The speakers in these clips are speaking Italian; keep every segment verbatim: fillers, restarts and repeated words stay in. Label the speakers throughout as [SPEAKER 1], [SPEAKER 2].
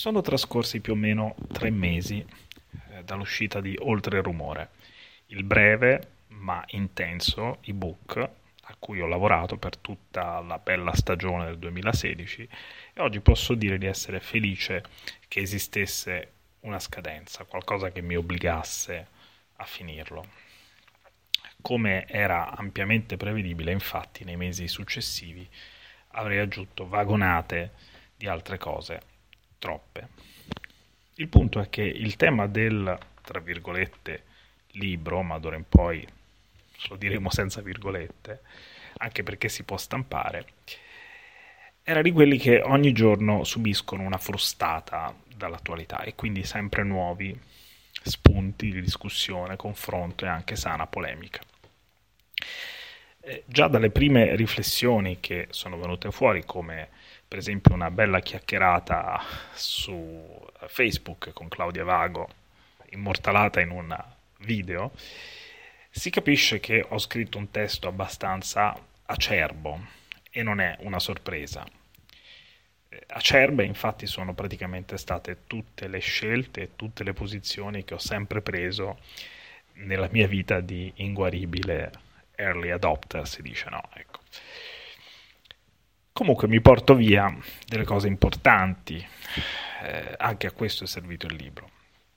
[SPEAKER 1] Sono trascorsi più o meno tre mesi eh, dall'uscita di Oltre il rumore, il breve ma intenso ebook a cui ho lavorato per tutta la bella stagione del duemilasedici e oggi posso dire di essere felice che esistesse una scadenza, qualcosa che mi obbligasse a finirlo. Come era ampiamente prevedibile, infatti, nei mesi successivi avrei aggiunto vagonate di altre cose, troppe. Il punto è che il tema del, tra virgolette, libro, ma d'ora in poi lo diremo senza virgolette, anche perché si può stampare, era di quelli che ogni giorno subiscono una frustata dall'attualità e quindi sempre nuovi spunti di discussione, confronto e anche sana polemica. Eh, già dalle prime riflessioni che sono venute fuori, come per esempio una bella chiacchierata su Facebook con Claudia Vago, immortalata in un video, si capisce che ho scritto un testo abbastanza acerbo e non è una sorpresa. Acerbe infatti sono praticamente state tutte le scelte e tutte le posizioni che ho sempre preso nella mia vita di inguaribile early adopter, si dice, no? Ecco. Comunque mi porto via delle cose importanti, eh, anche a questo è servito il libro.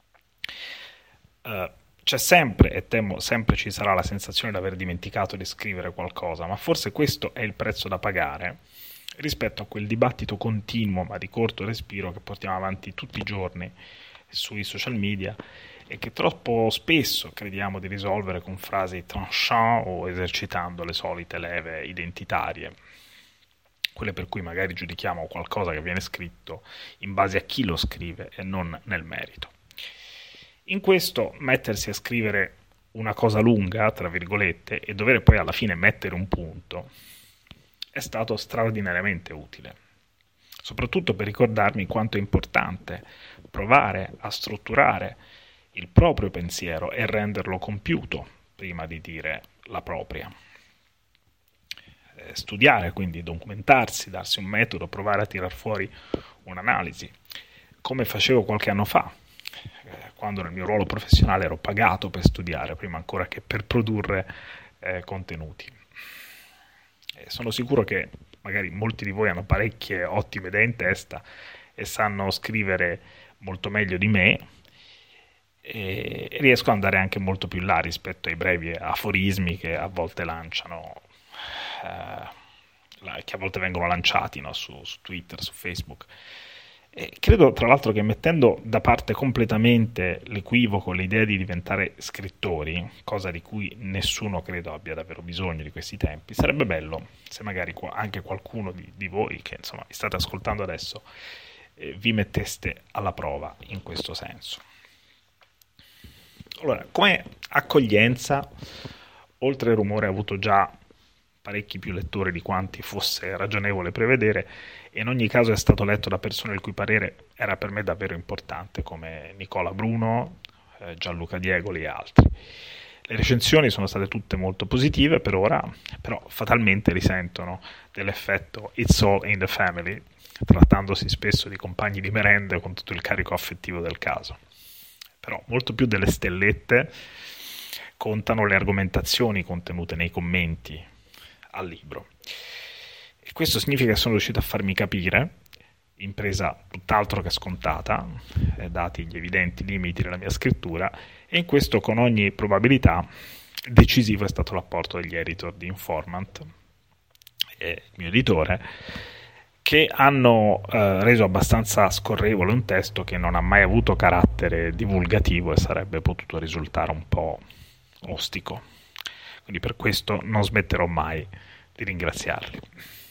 [SPEAKER 1] Uh, c'è sempre, e temo sempre ci sarà, la sensazione di aver dimenticato di scrivere qualcosa, ma forse questo è il prezzo da pagare rispetto a quel dibattito continuo ma di corto respiro che portiamo avanti tutti i giorni sui social media e che troppo spesso crediamo di risolvere con frasi tranchant o esercitando le solite leve identitarie, quelle per cui magari giudichiamo qualcosa che viene scritto in base a chi lo scrive e non nel merito. In questo, mettersi a scrivere una cosa lunga, tra virgolette, e dover poi alla fine mettere un punto, è stato straordinariamente utile, soprattutto per ricordarmi quanto è importante provare a strutturare il proprio pensiero e renderlo compiuto prima di dire la propria. Eh, studiare, quindi documentarsi, darsi un metodo, provare a tirar fuori un'analisi, come facevo qualche anno fa, eh, quando nel mio ruolo professionale ero pagato per studiare, prima ancora che per produrre eh, contenuti. Sono sicuro che magari molti di voi hanno parecchie ottime idee in testa e sanno scrivere molto meglio di me e riesco ad andare anche molto più in là rispetto ai brevi aforismi che a volte lanciano, eh, che a volte vengono lanciati, no, su, su Twitter, su Facebook. E credo tra l'altro che mettendo da parte completamente l'equivoco, l'idea di diventare scrittori, cosa di cui nessuno credo abbia davvero bisogno di questi tempi, sarebbe bello se magari anche qualcuno di, di voi che insomma mi state ascoltando adesso eh, vi metteste alla prova in questo senso. Allora, come accoglienza, Oltre il rumore ha avuto già parecchi più lettori di quanti fosse ragionevole prevedere e in ogni caso è stato letto da persone il cui parere era per me davvero importante, come Nicola Bruno, eh, Gianluca Diegoli e altri. Le recensioni sono state tutte molto positive per ora, però fatalmente risentono dell'effetto It's all in the family, trattandosi spesso di compagni di merende con tutto il carico affettivo del caso. Però molto più delle stellette contano le argomentazioni contenute nei commenti al libro. E questo significa che sono riuscito a farmi capire, impresa tutt'altro che scontata, eh, dati gli evidenti limiti della mia scrittura, e in questo con ogni probabilità decisivo è stato l'apporto degli editor di Informant, e il mio editore, che hanno eh, reso abbastanza scorrevole un testo che non ha mai avuto carattere divulgativo e sarebbe potuto risultare un po' ostico. Quindi per questo non smetterò mai di ringraziarli.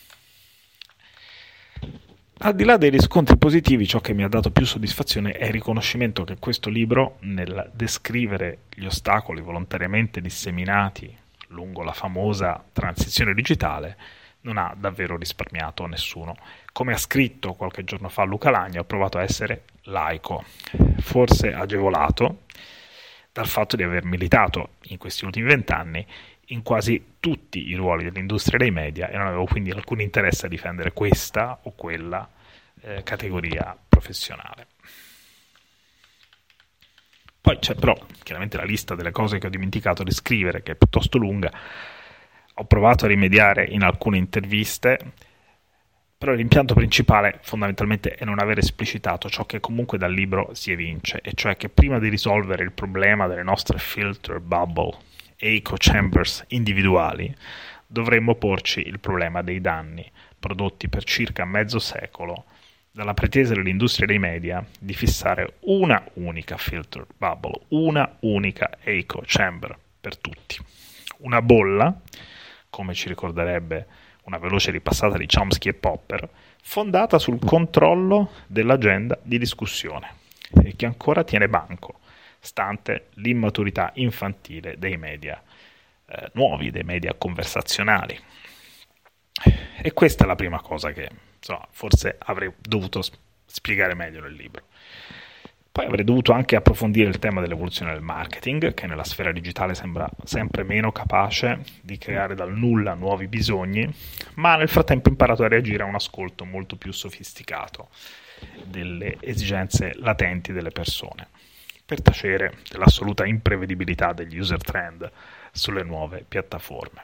[SPEAKER 1] Al di là dei riscontri positivi, ciò che mi ha dato più soddisfazione è il riconoscimento che questo libro, nel descrivere gli ostacoli volontariamente disseminati lungo la famosa transizione digitale, non ha davvero risparmiato a nessuno. Come ha scritto qualche giorno fa Luca Lagna, ho provato a essere laico, forse agevolato dal fatto di aver militato in questi ultimi vent'anni in quasi tutti i ruoli dell'industria dei media e non avevo quindi alcun interesse a difendere questa o quella eh, categoria professionale. Poi c'è però chiaramente la lista delle cose che ho dimenticato di scrivere, che è piuttosto lunga. Ho provato a rimediare in alcune interviste, però l'impianto principale fondamentalmente è non aver esplicitato ciò che comunque dal libro si evince, e cioè che prima di risolvere il problema delle nostre filter bubble e echo chambers individuali, dovremmo porci il problema dei danni prodotti per circa mezzo secolo dalla pretesa dell'industria dei media di fissare una unica filter bubble, una unica echo chamber per tutti. Una bolla, come ci ricorderebbe una veloce ripassata di Chomsky e Popper, fondata sul controllo dell'agenda di discussione e che ancora tiene banco, stante l'immaturità infantile dei media eh, nuovi, dei media conversazionali. E questa è la prima cosa che insomma, forse avrei dovuto spiegare meglio nel libro. Poi avrei dovuto anche approfondire il tema dell'evoluzione del marketing, che nella sfera digitale sembra sempre meno capace di creare dal nulla nuovi bisogni, ma nel frattempo ho imparato a reagire a un ascolto molto più sofisticato delle esigenze latenti delle persone, per tacere dell'assoluta imprevedibilità degli user trend sulle nuove piattaforme.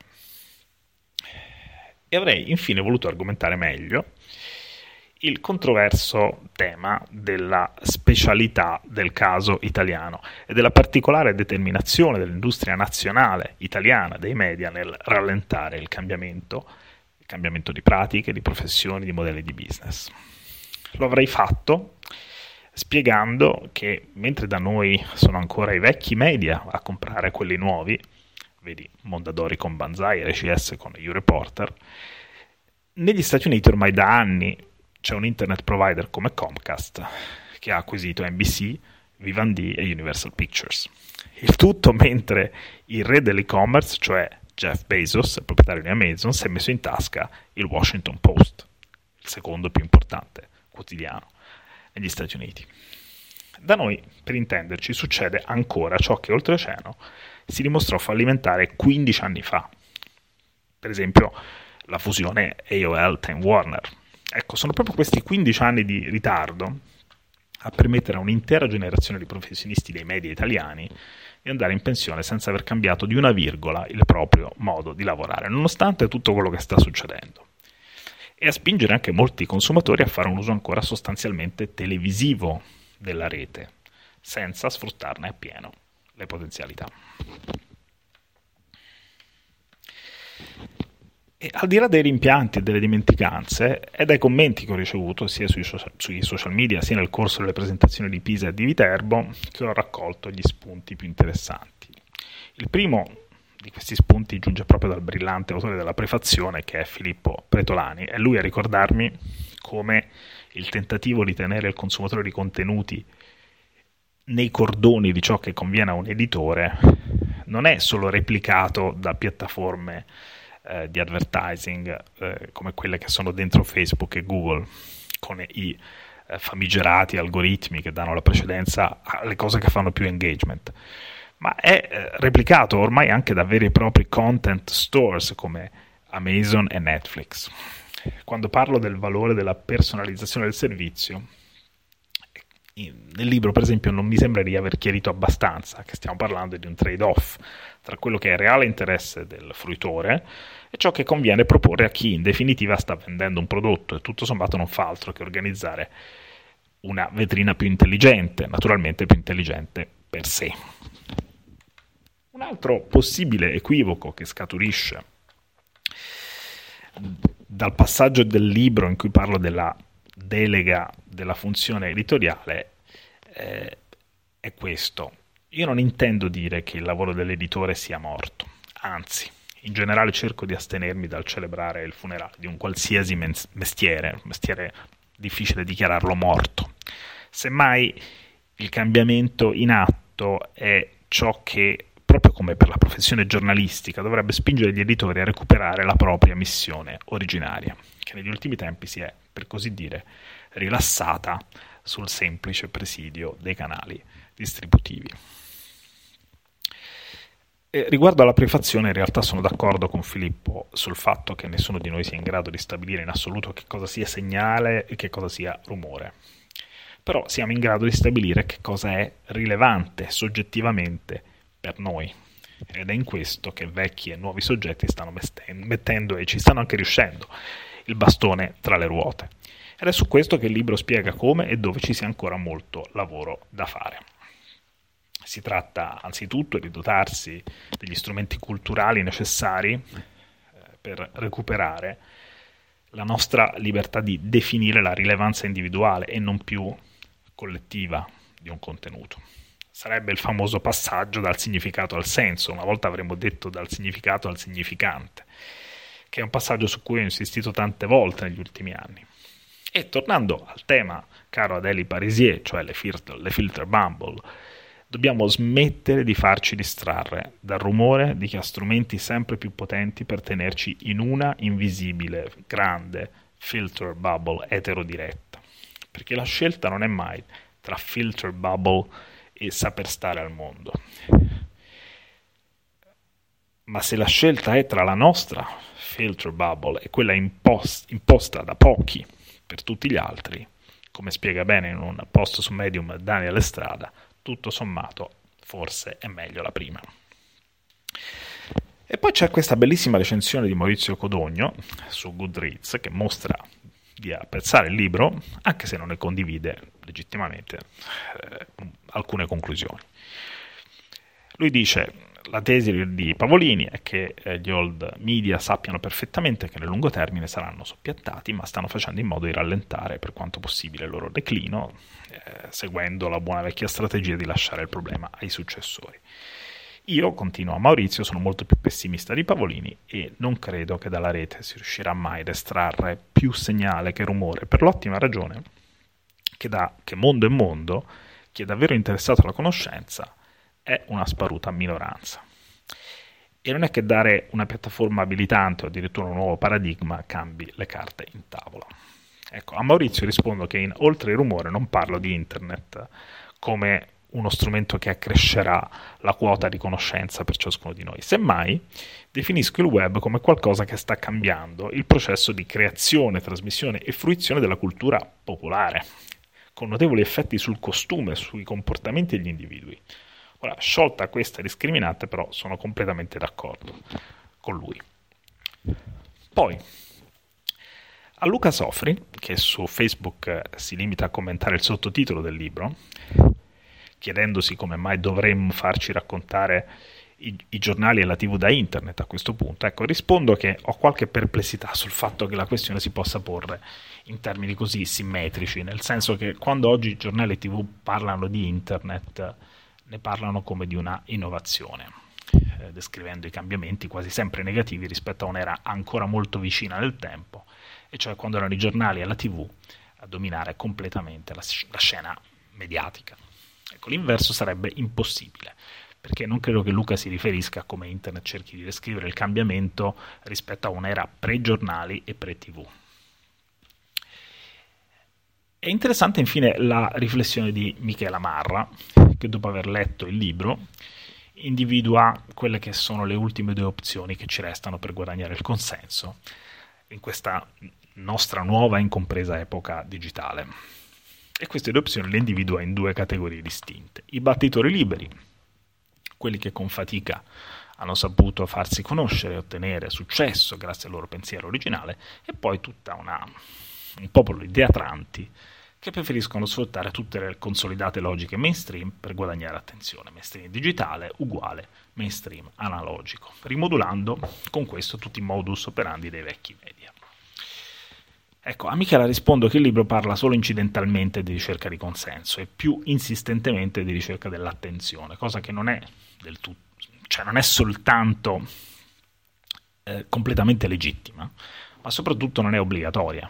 [SPEAKER 1] E avrei infine voluto argomentare meglio il controverso tema della specialità del caso italiano e della particolare determinazione dell'industria nazionale italiana dei media nel rallentare il cambiamento, il cambiamento di pratiche, di professioni, di modelli di business. Lo avrei fatto spiegando che mentre da noi sono ancora i vecchi media a comprare quelli nuovi, vedi Mondadori con Banzai e R C S con YouReporter, negli Stati Uniti ormai da anni c'è un internet provider come Comcast che ha acquisito N B C, Vivendi e Universal Pictures. Il tutto mentre il re dell'e-commerce, cioè Jeff Bezos, il proprietario di Amazon, si è messo in tasca il Washington Post, il secondo più importante quotidiano negli Stati Uniti. Da noi, per intenderci, succede ancora ciò che oltreoceano si dimostrò fallimentare quindici anni fa. Per esempio, la fusione A O L-Time Warner. Ecco, sono proprio questi quindici anni di ritardo a permettere a un'intera generazione di professionisti dei media italiani di andare in pensione senza aver cambiato di una virgola il proprio modo di lavorare, nonostante tutto quello che sta succedendo. E a spingere anche molti consumatori a fare un uso ancora sostanzialmente televisivo della rete, senza sfruttarne appieno le potenzialità. E al di là dei rimpianti e delle dimenticanze, e dai commenti che ho ricevuto sia sui social, sui social media sia nel corso delle presentazioni di Pisa e di Viterbo, che ho raccolto gli spunti più interessanti. Il primo di questi spunti giunge proprio dal brillante autore della prefazione, che è Filippo Pretolani. È lui a ricordarmi come il tentativo di tenere il consumatore di contenuti nei cordoni di ciò che conviene a un editore non è solo replicato da piattaforme eh, di advertising eh, come quelle che sono dentro Facebook e Google, con i eh, famigerati algoritmi che danno la precedenza alle cose che fanno più engagement, ma è eh, replicato ormai anche da veri e propri content stores come Amazon e Netflix. Quando parlo del valore della personalizzazione del servizio, nel libro per esempio non mi sembra di aver chiarito abbastanza che stiamo parlando di un trade-off tra quello che è il reale interesse del fruitore e ciò che conviene proporre a chi in definitiva sta vendendo un prodotto e tutto sommato non fa altro che organizzare una vetrina più intelligente, naturalmente più intelligente per sé. Un altro possibile equivoco che scaturisce dal passaggio del libro in cui parlo della delega della funzione editoriale eh, è questo. Io non intendo dire che il lavoro dell'editore sia morto, anzi, in generale cerco di astenermi dal celebrare il funerale di un qualsiasi mestiere, un mestiere difficile dichiararlo morto. Semmai il cambiamento in atto è ciò che, proprio come per la professione giornalistica, dovrebbe spingere gli editori a recuperare la propria missione originaria, che negli ultimi tempi si è, per così dire, rilassata sul semplice presidio dei canali distributivi. E riguardo alla prefazione, in realtà sono d'accordo con Filippo sul fatto che nessuno di noi sia in grado di stabilire in assoluto che cosa sia segnale e che cosa sia rumore. però siamo in grado di stabilire che cosa è rilevante soggettivamente per noi. Ed è in questo che vecchi e nuovi soggetti stanno mettendo, e ci stanno anche riuscendo, il bastone tra le ruote. Ed è su questo che il libro spiega come e dove ci sia ancora molto lavoro da fare. Si tratta anzitutto di dotarsi degli strumenti culturali necessari per recuperare la nostra libertà di definire la rilevanza individuale e non più collettiva di un contenuto. Sarebbe il famoso passaggio dal significato al senso, una volta avremmo detto dal significato al significante, che è un passaggio su cui ho insistito tante volte negli ultimi anni. E tornando al tema caro ad Eli Parisier, cioè le filter, le filter bubble, dobbiamo smettere di farci distrarre dal rumore di chi ha strumenti sempre più potenti per tenerci in una invisibile, grande filter bubble eterodiretta, perché la scelta non è mai tra filter bubble e saper stare al mondo. Ma se la scelta è tra la nostra filter bubble e quella impost- imposta da pochi per tutti gli altri, come spiega bene in un post su Medium Daniel Estrada, tutto sommato forse è meglio la prima. E poi c'è questa bellissima recensione di Maurizio Codogno su Goodreads che mostra di apprezzare il libro, anche se non ne condivide legittimamente eh, alcune conclusioni. Lui dice: la tesi di Pavolini è che eh, gli old media sappiano perfettamente che nel lungo termine saranno soppiattati, ma stanno facendo in modo di rallentare per quanto possibile il loro declino, eh, seguendo la buona vecchia strategia di lasciare il problema ai successori. Io, continua Maurizio, sono molto più pessimista di Pavolini e non credo che dalla rete si riuscirà mai ad estrarre più segnale che rumore, per l'ottima ragione che da che mondo è mondo, chi è davvero interessato alla conoscenza è una sparuta minoranza. E non è che dare una piattaforma abilitante o addirittura un nuovo paradigma cambi le carte in tavola. Ecco, a Maurizio rispondo che in Oltre il rumore non parlo di internet come uno strumento che accrescerà la quota di conoscenza per ciascuno di noi. Semmai, definisco il web come qualcosa che sta cambiando il processo di creazione, trasmissione e fruizione della cultura popolare, con notevoli effetti sul costume, sui comportamenti degli individui. Ora, sciolta questa discriminante, però sono completamente d'accordo con lui. Poi, a Luca Sofri, che su Facebook si limita a commentare il sottotitolo del libro, chiedendosi come mai dovremmo farci raccontare i, i giornali e la tivù da internet a questo punto, ecco, rispondo che ho qualche perplessità sul fatto che la questione si possa porre in termini così simmetrici, nel senso che quando oggi i giornali e tivù parlano di internet ne parlano come di una innovazione, eh, descrivendo i cambiamenti quasi sempre negativi rispetto a un'era ancora molto vicina nel tempo, e cioè quando erano i giornali e la tivù a dominare completamente la, la scena mediatica. Ecco, l'inverso sarebbe impossibile, perché non credo che Luca si riferisca a come internet cerchi di descrivere il cambiamento rispetto a un'era pre-giornali e pre-tivù. È interessante infine la riflessione di Michela Marra, che dopo aver letto il libro individua quelle che sono le ultime due opzioni che ci restano per guadagnare il consenso in questa nostra nuova e incompresa epoca digitale. E queste due opzioni le individua in due categorie distinte: i battitori liberi, quelli che con fatica hanno saputo farsi conoscere e ottenere successo grazie al loro pensiero originale, e poi tutta una, un popolo di ideatranti che preferiscono sfruttare tutte le consolidate logiche mainstream per guadagnare attenzione. Mainstream digitale uguale mainstream analogico, rimodulando con questo tutti i modus operandi dei vecchi media. Ecco, a Michela rispondo che il libro parla solo incidentalmente di ricerca di consenso e più insistentemente di ricerca dell'attenzione, cosa che non è del tutto, cioè non è soltanto eh, completamente legittima, ma soprattutto non è obbligatoria.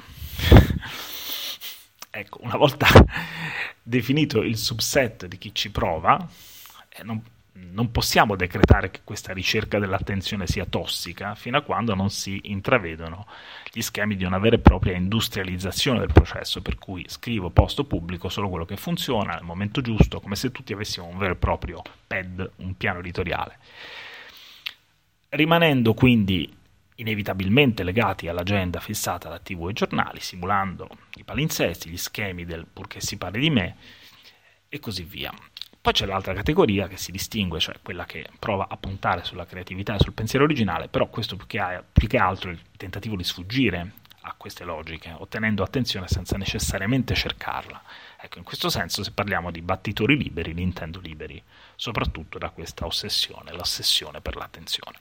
[SPEAKER 1] Ecco, una volta definito il subset di chi ci prova, eh, non, non possiamo decretare che questa ricerca dell'attenzione sia tossica fino a quando non si intravedono gli schemi di una vera e propria industrializzazione del processo, per cui scrivo, posto, pubblico solo quello che funziona al momento giusto, come se tutti avessimo un vero e proprio P E D, un piano editoriale. Rimanendo quindi inevitabilmente legati all'agenda fissata da tivù e giornali, simulando i palinsesti, gli schemi del purché si parli di me e così via. Poi c'è l'altra categoria che si distingue, cioè quella che prova a puntare sulla creatività e sul pensiero originale, però questo più che, ha, più che altro è il tentativo di sfuggire a queste logiche, ottenendo attenzione senza necessariamente cercarla. Ecco, in questo senso, se parliamo di battitori liberi, li intendo liberi soprattutto da questa ossessione, l'ossessione per l'attenzione.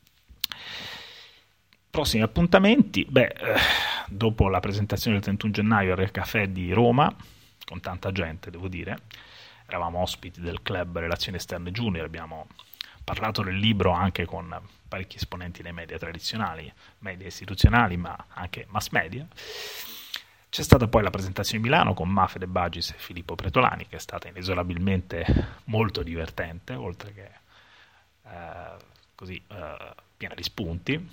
[SPEAKER 1] Prossimi appuntamenti, beh, eh, dopo la presentazione del trentuno gennaio al Caffè di Roma, con tanta gente, devo dire, eravamo ospiti del club Relazioni Esterne Junior, abbiamo parlato del libro anche con parecchi esponenti dei media tradizionali, media istituzionali, ma anche mass media. C'è stata poi la presentazione di Milano con Mafe De Bagis e Filippo Pretolani, che è stata inesorabilmente molto divertente, oltre che eh, così eh, piena di spunti.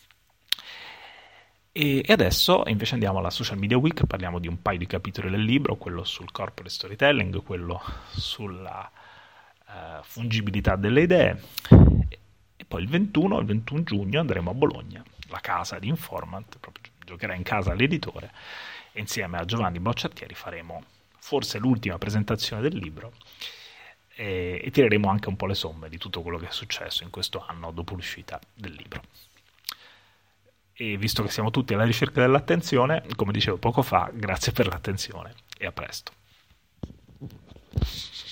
[SPEAKER 1] E adesso invece andiamo alla Social Media Week, parliamo di un paio di capitoli del libro, quello sul corporate storytelling, quello sulla uh, fungibilità delle idee, e poi il ventuno, il ventuno giugno andremo a Bologna, la casa di Informant, proprio giocherà in casa l'editore, e insieme a Giovanni Bocciattieri faremo forse l'ultima presentazione del libro e, e tireremo anche un po' le somme di tutto quello che è successo in questo anno dopo l'uscita del libro. E visto che siamo tutti alla ricerca dell'attenzione, come dicevo poco fa, grazie per l'attenzione e a presto.